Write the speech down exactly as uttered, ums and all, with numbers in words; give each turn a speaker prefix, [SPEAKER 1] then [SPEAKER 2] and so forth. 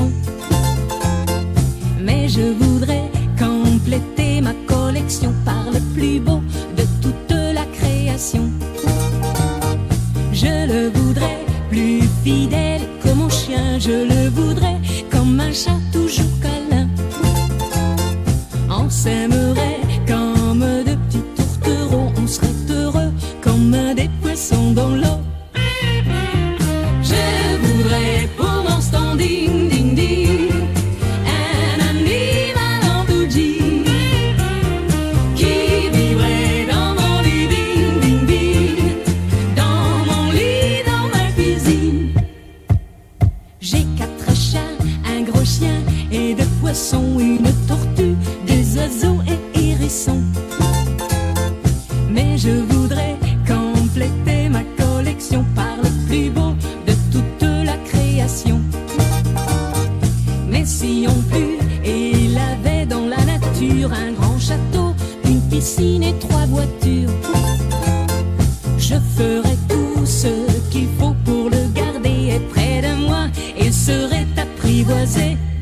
[SPEAKER 1] hérisson. Mais je voudrais compléter ma collection par le plus beau de toute la création. Je le voudrais plus fidèle que mon chien, je le voudrais comme un chat toujours câlin. On s'aimerait comme de petits tourtereaux, on serait heureux comme des poissons dans l'eau. Je voudrais pour mon standing ding ding un animal en bougie qui vivrait dans mon lit ding ding ding, dans mon lit, dans ma cuisine. J'ai quatre chats, un gros chien et deux poissons, une tortue, des oiseaux et hérissons. Mais je voudrais compléter ma collection par le plus beau de toute la création. Mais si on put, et il avait dans la nature un grand château, une piscine et trois voitures, je ferais tout ce qu'il faut pour le garder près de moi et serait apprivoisé.